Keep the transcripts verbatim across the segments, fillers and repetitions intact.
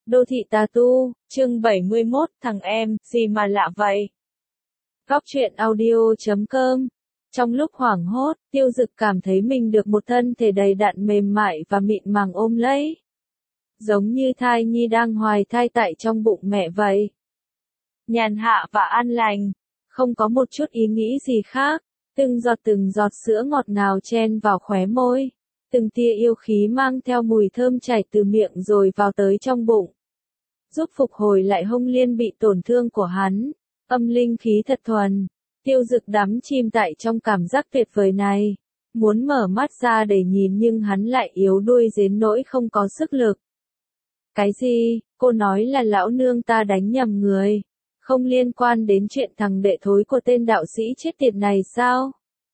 Đô thị tà tu, chương bảy mươi mốt, thằng em, gì mà lạ vậy? Góc truyện audio chấm com. Trong lúc hoảng hốt, Tiêu Dực cảm thấy mình được một thân thể đầy đặn mềm mại và mịn màng ôm lấy. Giống như thai nhi đang hoài thai tại trong bụng mẹ vậy. Nhàn hạ và an lành, không có một chút ý nghĩ gì khác, từng giọt từng giọt sữa ngọt ngào chen vào khóe môi. Từng tia yêu khí mang theo mùi thơm chảy từ miệng rồi vào tới trong bụng. Giúp phục hồi lại hông liên bị tổn thương của hắn. Âm linh khí thật thuần. Tiêu Dực đắm chìm tại trong cảm giác tuyệt vời này. Muốn mở mắt ra để nhìn nhưng hắn lại yếu đuôi đến nỗi không có sức lực. Cái gì? Cô nói là lão nương ta đánh nhầm người. Không liên quan đến chuyện thằng đệ thối của tên đạo sĩ chết tiệt này sao?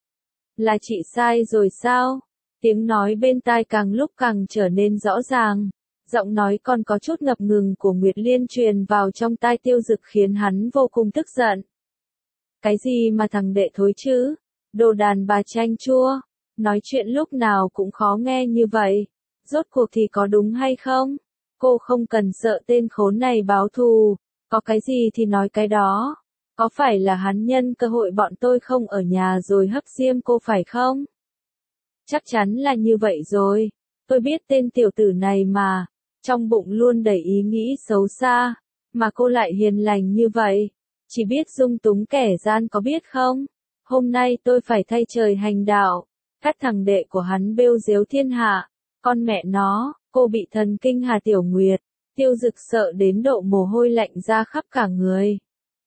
Là chị sai rồi sao? Tiếng nói bên tai càng lúc càng trở nên rõ ràng. Giọng nói còn có chút ngập ngừng của Nguyệt Liên truyền vào trong tai Tiêu Dực khiến hắn vô cùng tức giận. Cái gì mà thằng đệ thối chứ? Đồ đàn bà chanh chua. Nói chuyện lúc nào cũng khó nghe như vậy. Rốt cuộc thì có đúng hay không? Cô không cần sợ tên khốn này báo thù. Có cái gì thì nói cái đó. Có phải là hắn nhân cơ hội bọn tôi không ở nhà rồi hấp diêm cô phải không? Chắc chắn là như vậy rồi. Tôi biết tên tiểu tử này mà. Trong bụng luôn đầy ý nghĩ xấu xa. Mà cô lại hiền lành như vậy. Chỉ biết dung túng kẻ gian có biết không? Hôm nay tôi phải thay trời hành đạo. Cắt thằng đệ của hắn bêu diếu thiên hạ. Con mẹ nó, cô bị thần kinh Hà Tiểu Nguyệt. Tiêu Dực sợ đến độ mồ hôi lạnh ra khắp cả người.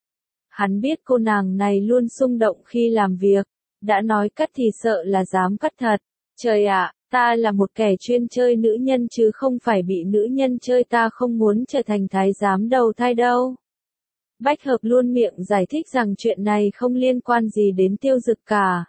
Hắn biết cô nàng này luôn xung động khi làm việc. Đã nói cắt thì sợ là dám cắt thật. Trời ạ, ta là một kẻ chuyên chơi nữ nhân chứ không phải bị nữ nhân chơi, ta không muốn trở thành thái giám đầu thai đâu. Bách Hợp luôn miệng giải thích rằng chuyện này không liên quan gì đến Tiêu Dực cả.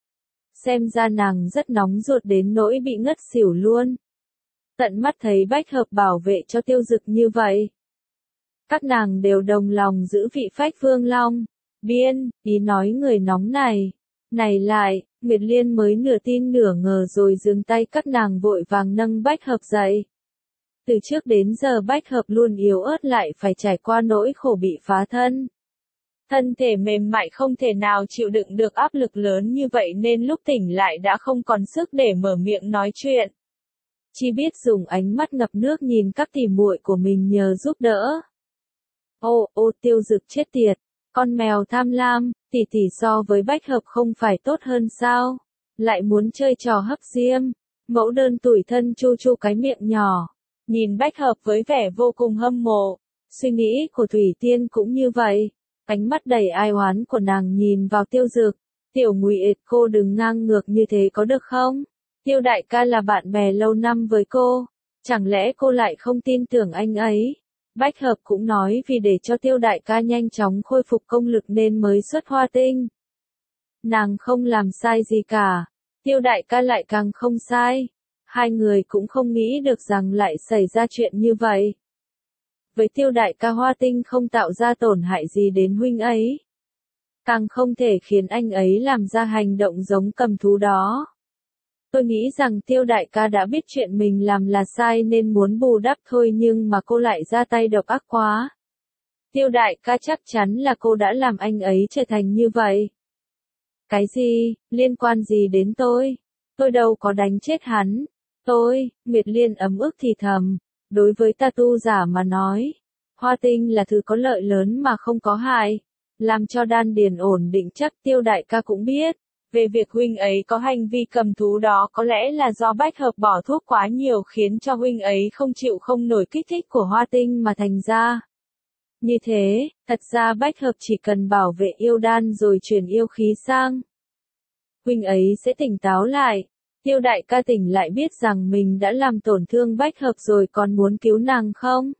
Xem ra nàng rất nóng ruột đến nỗi bị ngất xỉu luôn. Tận mắt thấy Bách Hợp bảo vệ cho Tiêu Dực như vậy. Các nàng đều đồng lòng giữ vị phách vương long. Biên, ý nói người nóng này. Này lại, Nguyệt Liên mới nửa tin nửa ngờ rồi dừng tay, các nàng vội vàng nâng Bách Hợp dậy. Từ trước đến giờ Bách Hợp luôn yếu ớt lại phải trải qua nỗi khổ bị phá thân. Thân thể mềm mại không thể nào chịu đựng được áp lực lớn như vậy nên lúc tỉnh lại đã không còn sức để mở miệng nói chuyện. Chỉ biết dùng ánh mắt ngập nước nhìn các tỉ muội của mình nhờ giúp đỡ. Ô, ô Tiêu Dực chết tiệt, con mèo tham lam, tỷ tỷ so với Bách Hợp không phải tốt hơn sao? Lại muốn chơi trò hấp diêm. Mẫu đơn tủi thân chu chu cái miệng nhỏ. Nhìn Bách Hợp với vẻ vô cùng hâm mộ. Suy nghĩ của Thủy Tiên cũng như vậy. Ánh mắt đầy ai oán của nàng nhìn vào Tiêu Dực. Tiểu Nguyệt, cô đừng ngang ngược như thế có được không? Tiêu đại ca là bạn bè lâu năm với cô. Chẳng lẽ cô lại không tin tưởng anh ấy? Bách Hợp cũng nói vì để cho Tiêu đại ca nhanh chóng khôi phục công lực nên mới xuất Hoa Tinh. Nàng không làm sai gì cả. Tiêu đại ca lại càng không sai. Hai người cũng không nghĩ được rằng lại xảy ra chuyện như vậy. Với Tiêu đại ca Hoa Tinh không tạo ra tổn hại gì đến huynh ấy. Càng không thể khiến anh ấy làm ra hành động giống cầm thú đó. Tôi nghĩ rằng Tiêu đại ca đã biết chuyện mình làm là sai nên muốn bù đắp thôi, nhưng mà cô lại ra tay độc ác quá. Tiêu đại ca chắc chắn là cô đã làm anh ấy trở thành như vậy. Cái gì, liên quan gì đến tôi? Tôi đâu có đánh chết hắn. Tôi, Nguyệt Liên ấm ức thì thầm. Đối với tà tu giả mà nói, Hoa Tinh là thứ có lợi lớn mà không có hại. Làm cho đan điền ổn định chắc Tiêu đại ca cũng biết. Về việc huynh ấy có hành vi cầm thú đó có lẽ là do Bách Hợp bỏ thuốc quá nhiều khiến cho huynh ấy không chịu không nổi kích thích của Hoa Tinh mà thành ra. Như thế, thật ra Bách Hợp chỉ cần bảo vệ yêu đan rồi chuyển yêu khí sang. Huynh ấy sẽ tỉnh táo lại. Tiêu đại ca tỉnh lại biết rằng mình đã làm tổn thương Bách Hợp rồi còn muốn cứu nàng không?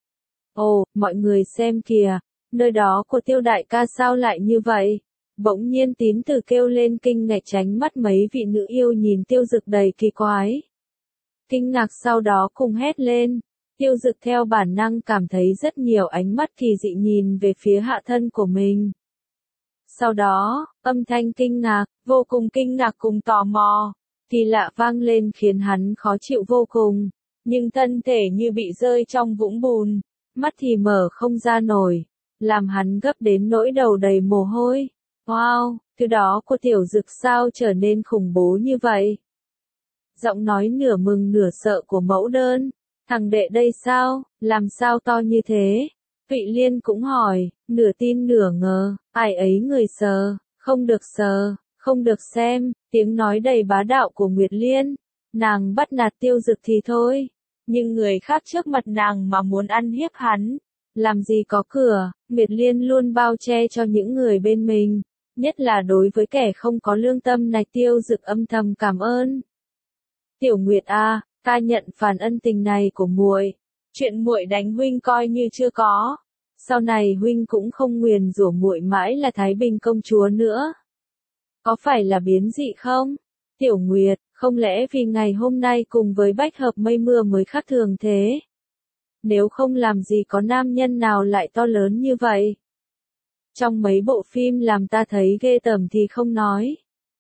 Ồ, mọi người xem kìa, nơi đó của Tiêu đại ca sao lại như vậy? Bỗng nhiên Tín Tử kêu lên kinh ngạc, tránh mắt mấy vị nữ yêu nhìn Tiêu Dực đầy kỳ quái. Kinh ngạc sau đó cùng hét lên. Tiêu Dực theo bản năng cảm thấy rất nhiều ánh mắt kỳ dị nhìn về phía hạ thân của mình. Sau đó, âm thanh kinh ngạc, vô cùng kinh ngạc cùng tò mò, kỳ lạ vang lên khiến hắn khó chịu vô cùng. nhưng thân thể như bị rơi trong vũng bùn, mắt thì mở không ra nổi, làm hắn gấp đến nỗi đầu đầy mồ hôi. Wow, thứ đó của Tiểu Dực sao trở nên khủng bố như vậy? Giọng nói nửa mừng nửa sợ của Mẫu Đơn, thằng đệ đây sao, làm sao to như thế? Thụy Liên cũng hỏi, nửa tin nửa ngờ, ai ấy người sờ, không được sờ, không được xem, tiếng nói đầy bá đạo của Nguyệt Liên. Nàng bắt nạt Tiêu Dực thì thôi, nhưng người khác trước mặt nàng mà muốn ăn hiếp hắn, làm gì có cửa. Nguyệt Liên luôn bao che cho những người bên mình, nhất là đối với kẻ không có lương tâm này. Tiêu Dực âm thầm cảm ơn. Tiểu Nguyệt a, ta nhận phản ân tình này của muội. Chuyện muội đánh huynh coi như chưa có. Sau này huynh cũng không nguyền rủa muội mãi là Thái Bình công chúa nữa. Có phải là biến dị không? Tiểu Nguyệt, không lẽ vì ngày hôm nay cùng với bách hợp mây mưa mới khác thường thế? Nếu không làm gì có nam nhân nào lại to lớn như vậy? Trong mấy bộ phim làm ta thấy ghê tởm thì không nói.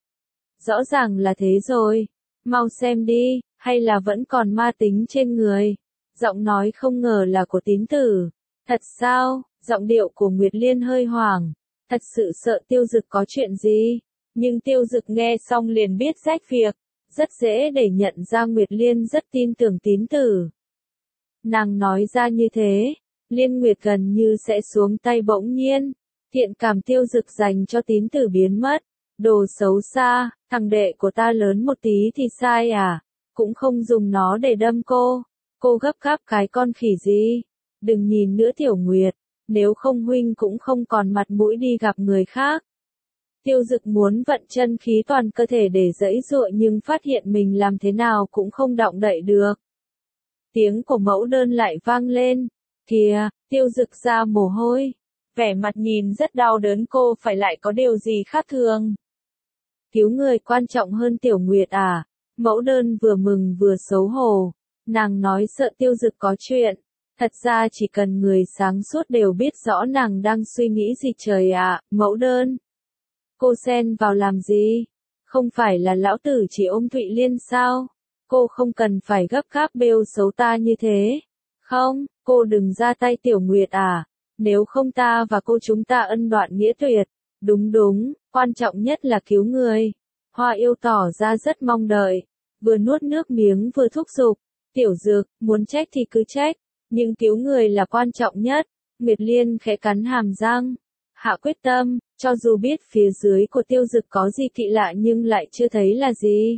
Rõ ràng là thế rồi. Mau xem đi, hay là vẫn còn ma tính trên người? Giọng nói không ngờ là của Tín Tử. Thật sao? Giọng điệu của Nguyệt Liên hơi hoảng. Thật sự sợ Tiêu Dực có chuyện gì? Nhưng Tiêu Dực nghe xong liền biết rách việc. Rất dễ để nhận ra Nguyệt Liên rất tin tưởng Tín Tử. Nàng nói ra như thế, Liên Nguyệt gần như sẽ xuống tay bỗng nhiên. Thiện cảm Tiêu Dực dành cho Tín Tử biến mất. Đồ xấu xa, thằng đệ của ta lớn một tí thì sai à? Cũng không dùng nó để đâm cô. Cô gấp gáp cái con khỉ gì? Đừng nhìn nữa Tiểu Nguyệt, nếu không huynh cũng không còn mặt mũi đi gặp người khác. Tiêu Dực muốn vận chân khí toàn cơ thể để giãy giụa nhưng phát hiện mình làm thế nào cũng không động đậy được. Tiếng của Mẫu Đơn lại vang lên. Kìa, Tiêu Dực ra mồ hôi. Vẻ mặt nhìn rất đau đớn, cô phải lại có điều gì khác thường. Cứu người quan trọng hơn Tiểu Nguyệt à? Mẫu Đơn vừa mừng vừa xấu hổ. Nàng nói sợ Tiêu Dực có chuyện. Thật ra chỉ cần người sáng suốt đều biết rõ nàng đang suy nghĩ gì. Trời ạ, Mẫu Đơn. Cô xen vào làm gì? Không phải là lão tử chỉ ôm Thụy Liên sao? Cô không cần phải gấp gáp bêu xấu ta như thế. Không, cô đừng ra tay Tiểu Nguyệt à. Nếu không ta và cô chúng ta ân đoạn nghĩa tuyệt. Đúng đúng, quan trọng nhất là cứu người. Hoa Yêu tỏ ra rất mong đợi. Vừa nuốt nước miếng vừa thúc giục. Tiểu Dực, muốn trách thì cứ trách. Nhưng cứu người là quan trọng nhất. Nguyệt Liên khẽ cắn hàm răng. Hạ quyết tâm, cho dù biết phía dưới của Tiêu Dực có gì kỳ lạ nhưng lại chưa thấy là gì.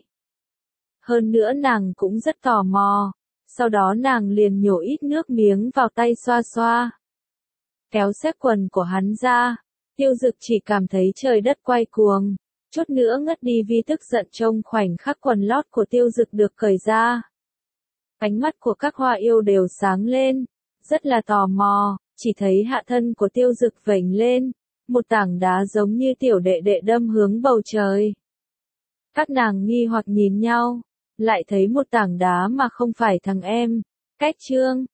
Hơn nữa nàng cũng rất tò mò. Sau đó nàng liền nhổ ít nước miếng vào tay xoa xoa. Kéo xếp quần của hắn ra. Tiêu Dực chỉ cảm thấy trời đất quay cuồng. Chút nữa ngất đi vì tức giận trông khoảnh khắc quần lót của Tiêu Dực được cởi ra. Ánh mắt của các hoa yêu đều sáng lên. Rất là tò mò. Chỉ thấy hạ thân của Tiêu Dực vểnh lên. Một tảng đá giống như tiểu đệ đệ đâm hướng bầu trời. Các nàng nghi hoặc nhìn nhau. Lại thấy một tảng đá mà không phải thằng em. Cách Trương,